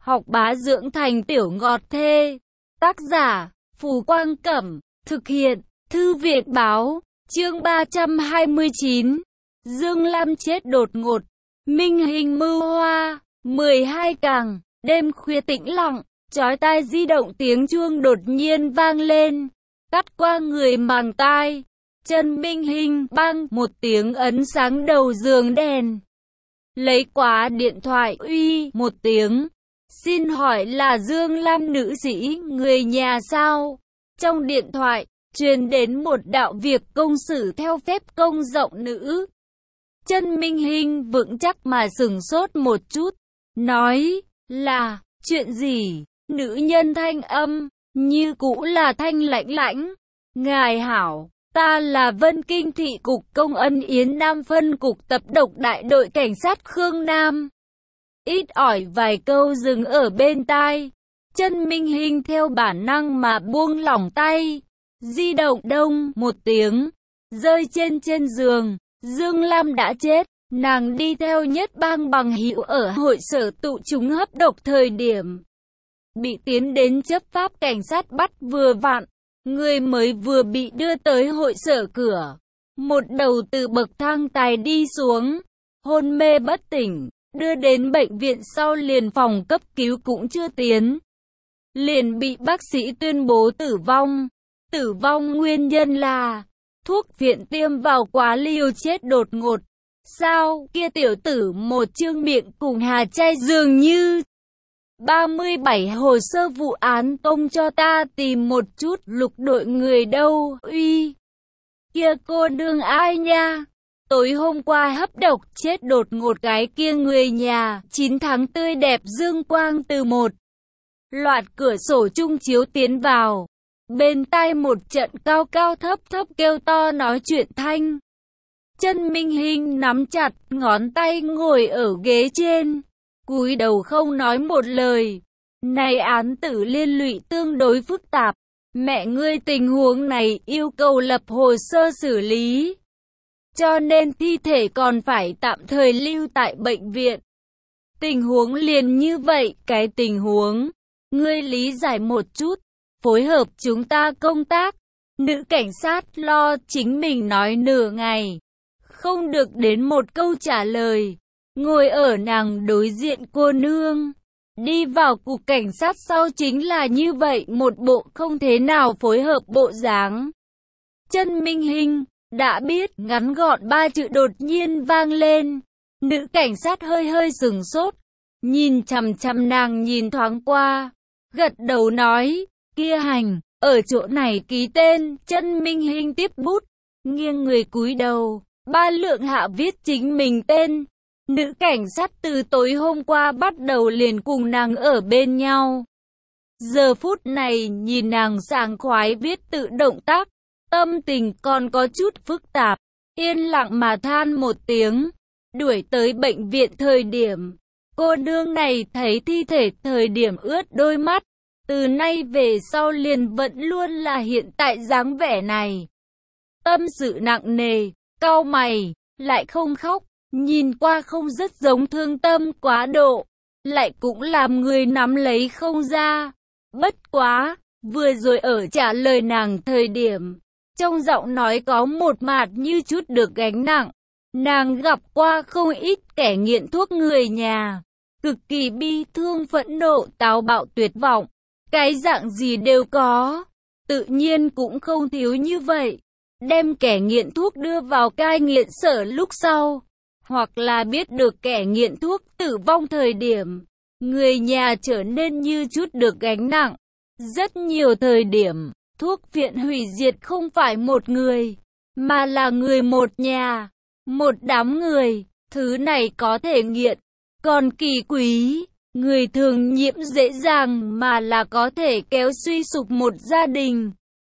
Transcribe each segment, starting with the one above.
học bá dưỡng thành tiểu ngọt thê. Tác giả, Phù Quang Cẩm, thực hiện, Thư viện Báo, chương 329. Dương Lam chết đột ngột, minh hình mưu hoa, 12 càng, đêm khuya tĩnh lặng, chói tai di động tiếng chuông đột nhiên vang lên, cắt qua người màng tai. Chân Minh Hinh bang một tiếng ấn sáng đầu giường đèn. Lấy quá điện thoại uy một tiếng. Xin hỏi là Dương Lam nữ sĩ, người nhà sao? Trong điện thoại, truyền đến một đạo việc công xử theo phép công rộng nữ. Chân Minh Hinh vững chắc mà sửng sốt một chút. Nói là, chuyện gì? Nữ nhân thanh âm, như cũ là thanh lãnh lãnh. Ngài hảo. Ta là Vân Kinh Thị Cục Công Ân Yến Nam phân cục tập độc đại đội cảnh sát Khương Nam. Ít ỏi vài câu dừng ở bên tai. Chân Minh Hinh theo bản năng mà buông lỏng tay. Di động đông một tiếng, rơi trên giường. Dương Lam đã chết. Nàng đi theo Nhất Bang bằng hữu ở hội sở tụ chúng hấp độc thời điểm bị tiến đến chấp pháp cảnh sát bắt vừa vặn. Người mới vừa bị đưa tới hội sở cửa. Một đầu từ bậc thang tài đi xuống. Hôn mê bất tỉnh. Đưa đến bệnh viện sau liền phòng cấp cứu cũng chưa tiến. Liền bị bác sĩ tuyên bố tử vong. Tử vong nguyên nhân là thuốc viện tiêm vào quá liều chết đột ngột. Sao kia tiểu tử một trương miệng cùng hà chay dường như. 37 hồ sơ vụ án công cho ta tìm một chút. Lục đội người đâu? Uy, kia cô nương ai nha? Tối hôm qua hấp độc chết đột ngột cái kia người nhà. 9 tháng tươi đẹp dương quang từ một loạt cửa sổ chung chiếu tiến vào. Bên tai một trận cao cao thấp thấp kêu to nói chuyện thanh. Chân Minh Hinh nắm chặt ngón tay ngồi ở ghế trên, cúi đầu không nói một lời. Này án tử liên lụy tương đối phức tạp. Mẹ ngươi tình huống này yêu cầu lập hồ sơ xử lý. Cho nên thi thể còn phải tạm thời lưu tại bệnh viện. Tình huống liền như vậy, cái tình huống. Ngươi lý giải một chút, phối hợp chúng ta công tác. Nữ cảnh sát lo chính mình nói nửa ngày. Không được đến một câu trả lời. Ngồi ở nàng đối diện cô nương. Đi vào cục cảnh sát sau chính là như vậy một bộ không thế nào phối hợp bộ dáng. Chân Minh Hinh đã biết, ngắn gọn 3 chữ đột nhiên vang lên. Nữ cảnh sát hơi sửng sốt. Nhìn chằm chằm nàng nhìn thoáng qua. Gật đầu nói, kia hành, ở chỗ này ký tên. Chân Minh Hinh tiếp bút, nghiêng người cúi đầu. 3 lượng hạ viết chính mình tên. Nữ cảnh sát từ tối hôm qua bắt đầu liền cùng nàng ở bên nhau. Giờ phút này nhìn nàng sảng khoái viết tự động tác, tâm tình còn có chút phức tạp, yên lặng mà than một tiếng. Đuổi tới bệnh viện thời điểm, cô nương này thấy thi thể thời điểm ướt đôi mắt. Từ nay về sau liền vẫn luôn là hiện tại dáng vẻ này. Tâm sự nặng nề, cau mày, lại không khóc. Nhìn qua không rất giống thương tâm quá độ, lại cũng làm người nắm lấy không ra. Bất quá, vừa rồi ở trả lời nàng thời điểm, trong giọng nói có một mạt như chút được gánh nặng. Nàng gặp qua không ít kẻ nghiện thuốc người nhà, cực kỳ bi thương phẫn nộ táo bạo tuyệt vọng, cái dạng gì đều có, tự nhiên cũng không thiếu như vậy. Đem kẻ nghiện thuốc đưa vào cai nghiện sở lúc sau, hoặc là biết được kẻ nghiện thuốc tử vong thời điểm, người nhà trở nên như chút được gánh nặng. Rất nhiều thời điểm, thuốc viện hủy diệt không phải một người, mà là người một nhà, một đám người. Thứ này có thể nghiện, còn kỳ quý, người thường nhiễm dễ dàng mà là có thể kéo suy sụp một gia đình.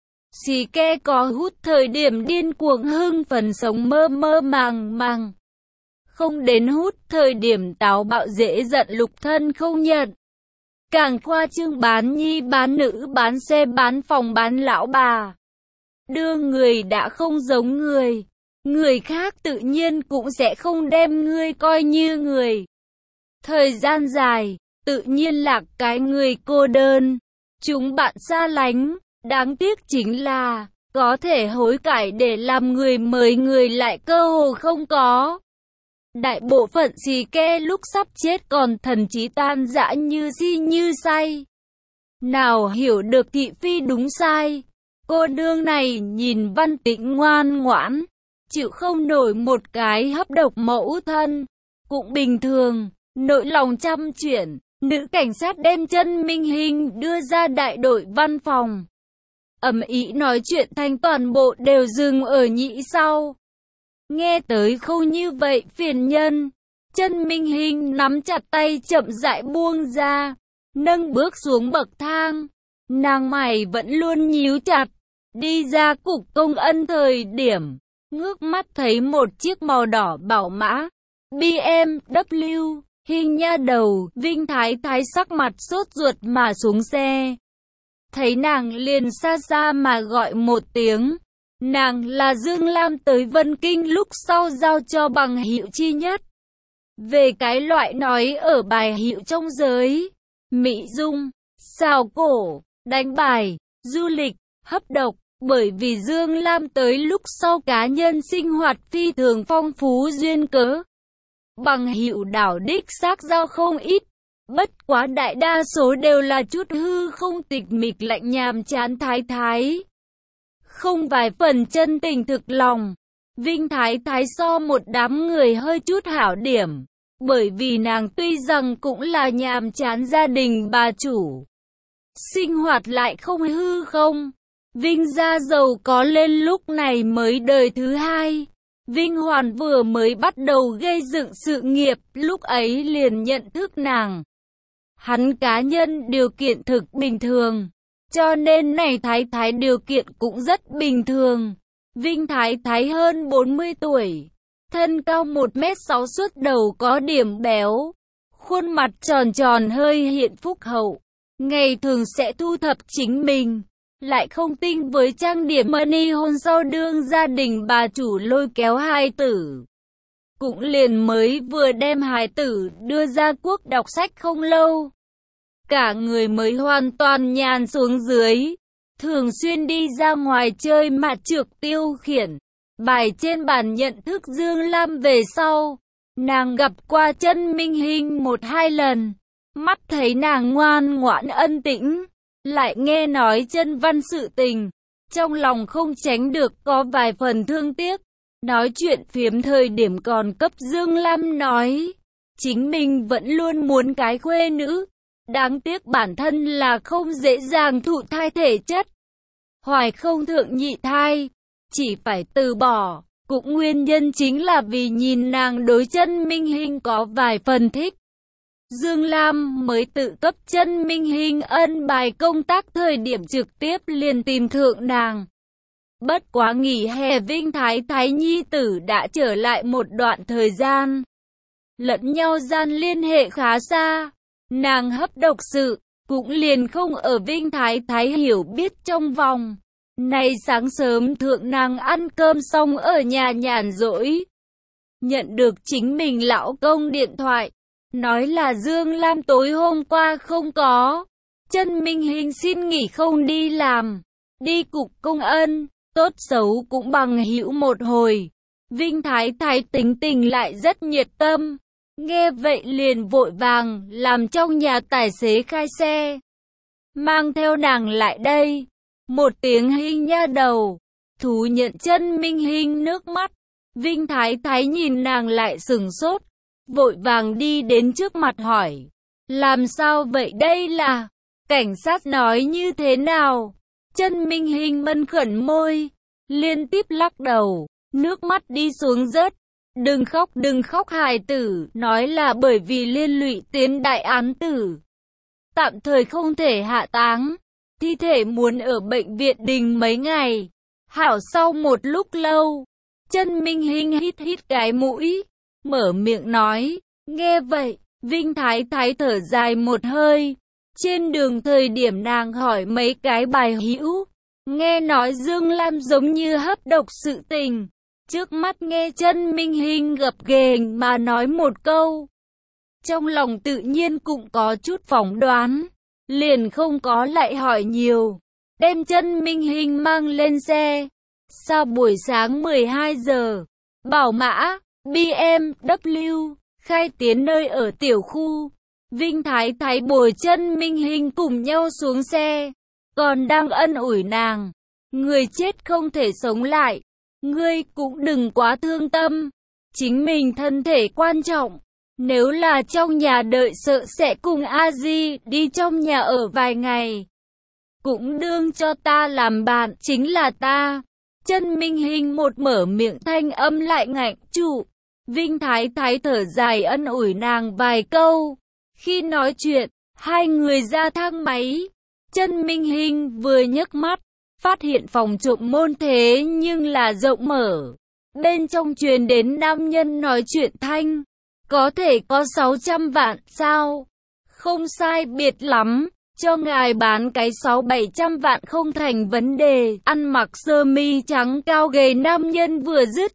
Xì ke có hút thời điểm điên cuồng hưng phấn sống mơ mơ màng màng. Không đến hút thời điểm táo bạo dễ giận lục thân không nhận. Càng khoa trương bán nhi bán nữ bán xe bán phòng bán lão bà. Đưa người đã không giống người. Người khác tự nhiên cũng sẽ không đem ngươi coi như người. Thời gian dài, tự nhiên là cái người cô đơn. Chúng bạn xa lánh, đáng tiếc chính là, có thể hối cải để làm người mới người lại cơ hồ không có. Đại bộ phận xì ke lúc sắp chết còn thần trí tan rã như si như say. Nào hiểu được thị phi đúng sai. Cô nương này nhìn Văn Tĩnh ngoan ngoãn, chịu không nổi một cái hấp độc mẫu thân. Cũng bình thường, nội lòng trăm chuyện, nữ cảnh sát đem chân Minh Hinh đưa ra đại đội văn phòng. Ầm ĩ nói chuyện thành toàn bộ đều dừng ở nhĩ sau. Nghe tới không như vậy phiền nhân. Chân Minh Hinh nắm chặt tay chậm rãi buông ra, nâng bước xuống bậc thang. Nàng mày vẫn luôn nhíu chặt. Đi ra cục công ân thời điểm, ngước mắt thấy một chiếc màu đỏ bảo mã BMW. Hình nha đầu, Vinh Thái Thái sắc mặt sốt ruột mà xuống xe. Thấy nàng liền xa xa mà gọi một tiếng. Nàng là Dương Lam tới Vân Kinh lúc sau giao cho bằng hữu chi nhất. Về cái loại nói ở bài hiệu trong giới, mỹ dung, xào cổ, đánh bài, du lịch, hấp độc, bởi vì Dương Lam tới lúc sau cá nhân sinh hoạt phi thường phong phú duyên cớ. Bằng hữu đảo đích xác giao không ít, bất quá đại đa số đều là chút hư không tịch mịch lạnh nhàm chán thái thái. Không vài phần chân tình thực lòng. Vinh Thái Thái so một đám người hơi chút hảo điểm, bởi vì nàng tuy rằng cũng là nhàm chán gia đình bà chủ, sinh hoạt lại không hư không. Vinh gia giàu có lên lúc này mới đời thứ hai. Vinh Hoàn vừa mới bắt đầu gây dựng sự nghiệp, lúc ấy liền nhận thức nàng. Hắn cá nhân điều kiện thực bình thường, cho nên này Thái Thái điều kiện cũng rất bình thường. Vinh Thái Thái hơn 40 tuổi, thân cao 1m6 suốt đầu có điểm béo, khuôn mặt tròn tròn hơi hiện phúc hậu, ngày thường sẽ thu thập chính mình, lại không tinh với trang điểm money hôn sau đương gia đình bà chủ lôi kéo hài tử. Cũng liền mới vừa đem hài tử đưa ra quốc đọc sách không lâu. Cả người mới hoàn toàn nhàn xuống dưới, thường xuyên đi ra ngoài chơi mạt trược tiêu khiển. Bài trên bàn nhận thức Dương Lam về sau, nàng gặp qua chân Minh Hinh 1-2 lần, mắt thấy nàng ngoan ngoãn ân tĩnh, lại nghe nói chân văn sự tình, trong lòng không tránh được có vài phần thương tiếc. Nói chuyện phiếm thời điểm còn cấp Dương Lam nói, chính mình vẫn luôn muốn cái khuê nữ, đáng tiếc bản thân là không dễ dàng thụ thai thể chất, hoài không thượng nhị thai, chỉ phải từ bỏ. Cũng nguyên nhân chính là vì nhìn nàng đối chân Minh Hinh có vài phần thích. Dương Lam mới tự cấp chân Minh Hinh ân bài công tác thời điểm trực tiếp liền tìm thượng nàng. Bất quá nghỉ hè Vinh Thái Thái nhi tử đã trở lại một đoạn thời gian, lẫn nhau gian liên hệ khá xa. Nàng hấp độc sự, cũng liền không ở Vinh Thái Thái hiểu biết trong vòng. Nay sáng sớm thượng nàng ăn cơm xong ở nhà nhàn rỗi, nhận được chính mình lão công điện thoại, nói là Dương Lam tối hôm qua không có. Chân Minh Hinh xin nghỉ không đi làm, đi cục công ân, tốt xấu cũng bằng hữu một hồi. Vinh Thái Thái tính tình lại rất nhiệt tâm. Nghe vậy liền vội vàng làm trong nhà tài xế khai xe, mang theo nàng lại đây. Một tiếng Hinh nha đầu, thú nhận chân Minh Hinh nước mắt. Vinh Thái Thái nhìn nàng lại sừng sốt, vội vàng đi đến trước mặt hỏi, làm sao vậy đây là, cảnh sát nói như thế nào? Chân Minh Hinh mân khẩn môi, liên tiếp lắc đầu, nước mắt đi xuống rớt. Đừng khóc hài tử, nói là bởi vì liên lụy tiến đại án tử, tạm thời không thể hạ táng, thi thể muốn ở bệnh viện đình mấy ngày. Hảo sau một lúc lâu, chân Minh Hinh hít cái mũi, mở miệng nói, nghe vậy, Vinh Thái Thái thở dài một hơi. Trên đường thời điểm nàng hỏi mấy cái bài hữu, nghe nói Dương Lam giống như hấp độc sự tình. Trước mắt nghe chân Minh Hinh gập ghềnh mà nói một câu, trong lòng tự nhiên cũng có chút phỏng đoán, liền không có lại hỏi nhiều, đem Chân Minh Hinh mang lên xe. Sau buổi sáng 12 giờ, bảo mã BMW khai tiến nơi ở tiểu khu. Vinh Thái Thái bồi Chân Minh Hinh cùng nhau xuống xe, còn đang ân ủi nàng, người chết không thể sống lại, ngươi cũng đừng quá thương tâm, chính mình thân thể quan trọng, nếu là trong nhà đợi sợ sẽ cùng A Di đi trong nhà ở vài ngày, cũng đương cho ta làm bạn, chính là ta. Chân Minh Hinh một mở miệng thanh âm lại ngạnh trụ, Vinh Thái Thái thở dài ân ủi nàng vài câu. Khi nói chuyện, hai người ra thang máy, Chân Minh Hinh vừa nhấc mắt, phát hiện phòng trộm môn thế nhưng là rộng mở. Bên trong truyền đến nam nhân nói chuyện thanh, có thể có 600 vạn sao? Không sai biệt lắm, cho ngài bán cái 600-700 vạn không thành vấn đề. Ăn mặc sơ mi trắng cao gầy nam nhân vừa dứt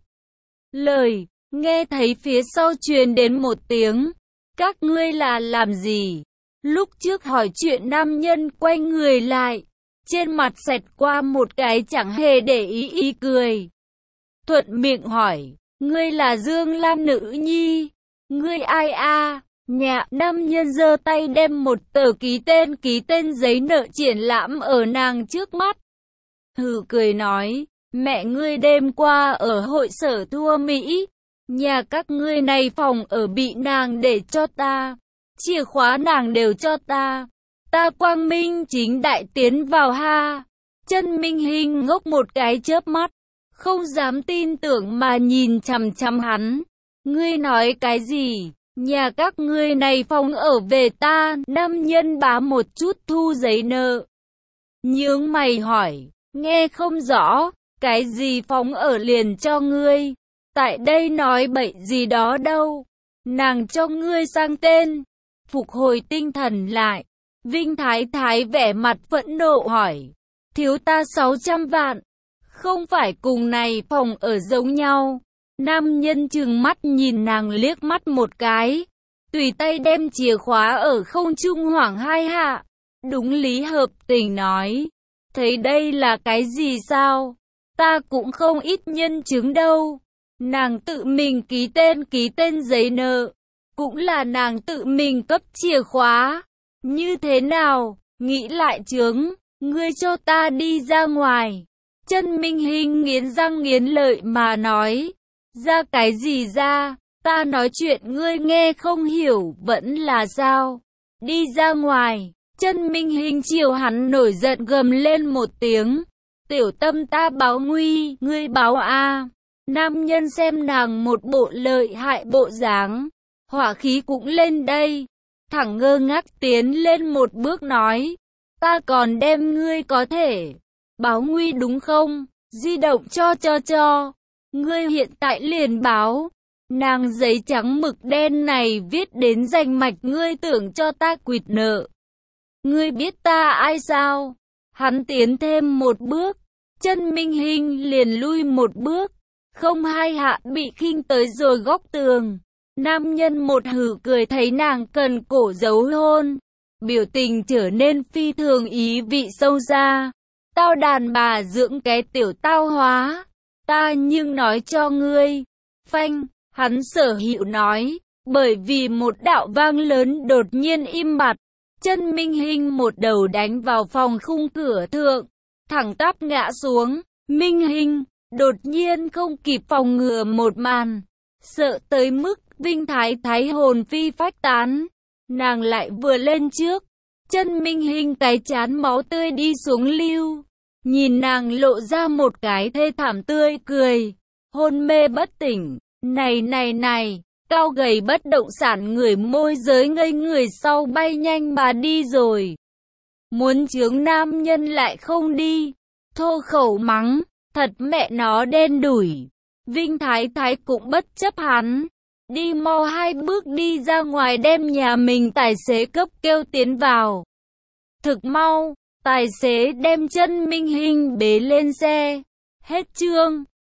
lời, nghe thấy phía sau truyền đến một tiếng, các ngươi là làm gì? Lúc trước hỏi chuyện nam nhân quay người lại, trên mặt xẹt qua một cái chẳng hề để ý cười. Thuận miệng hỏi, ngươi là Dương Lam nữ nhi? Ngươi ai a? Nhà nam nhân giơ tay đem một tờ ký tên giấy nợ triển lãm ở nàng trước mắt. Hừ cười nói, mẹ ngươi đêm qua ở hội sở thua Mỹ, nhà các ngươi này phòng ở bị nàng để cho ta, chìa khóa nàng đều cho ta, ta quang minh chính đại tiến vào ha. Chân Minh Hinh ngốc một cái chớp mắt, không dám tin tưởng mà nhìn chằm chằm hắn. Ngươi nói cái gì? Nhà các ngươi này phòng ở về ta. Nam nhân bá một chút thu giấy nợ, nhướng mày hỏi, nghe không rõ, cái gì phòng ở liền cho ngươi? Tại đây nói bậy gì đó đâu, nàng cho ngươi sang tên. Phục hồi tinh thần lại, Vinh Thái Thái vẻ mặt phẫn nộ hỏi, thiếu ta 600 vạn, không phải cùng này phòng ở giống nhau. Nam nhân trừng mắt nhìn nàng liếc mắt một cái, tùy tay đem chìa khóa ở không trung hoảng hai hạ, đúng lý hợp tình nói, thấy đây là cái gì sao? Ta cũng không ít nhân chứng đâu. Nàng tự mình ký tên giấy nợ, cũng là nàng tự mình cấp chìa khóa. Như thế nào? Nghĩ lại chướng, ngươi cho ta đi ra ngoài. Chân Minh Hinh nghiến răng nghiến lợi mà nói, ra cái gì ra? Ta nói chuyện ngươi nghe không hiểu vẫn là sao? Đi ra ngoài. Chân Minh Hinh chiều hắn nổi giận gầm lên một tiếng, tiểu tâm ta báo nguy. Ngươi báo a? Nam nhân xem nàng một bộ lợi hại bộ dáng, hỏa khí cũng lên đây, thẳng ngơ ngác tiến lên một bước nói, ta còn đem ngươi có thể báo nguy đúng không? Di động cho, ngươi hiện tại liền báo. Nàng giấy trắng mực đen này viết đến danh mạch, ngươi tưởng cho ta quỵt nợ. Ngươi biết ta ai sao? Hắn tiến thêm một bước, Chân Minh Hinh liền lui một bước, không hai hạ bị khinh tới rồi góc tường. Nam nhân một hử cười thấy nàng cần cổ giấu hôn, biểu tình trở nên phi thường ý vị sâu xa. Tao đàn bà dưỡng cái tiểu tao hóa, ta nhưng nói cho ngươi. Phanh, hắn sở hữu nói, bởi vì một đạo vang lớn đột nhiên im bặt. Chân Minh Hinh một đầu đánh vào phòng khung cửa thượng, thẳng tắp ngã xuống. Minh Hinh đột nhiên không kịp phòng ngừa một màn, sợ tới mức Vinh Thái Thái hồn phi phách tán. Nàng lại vừa lên trước, Chân Minh Hinh cái chán máu tươi đi xuống lưu, nhìn nàng lộ ra một cái thê thảm tươi cười, hôn mê bất tỉnh. Này, cao gầy bất động sản người môi giới ngây người sau bay nhanh mà đi rồi. Muốn chướng nam nhân lại không đi, thô khẩu mắng, thật mẹ nó đen đủi. Vinh Thái Thái cũng bất chấp hắn, đi mau hai bước đi ra ngoài đem nhà mình tài xế cấp kêu tiến vào. Thực mau, tài xế đem Chân Minh Hinh bế lên xe. Hết chương.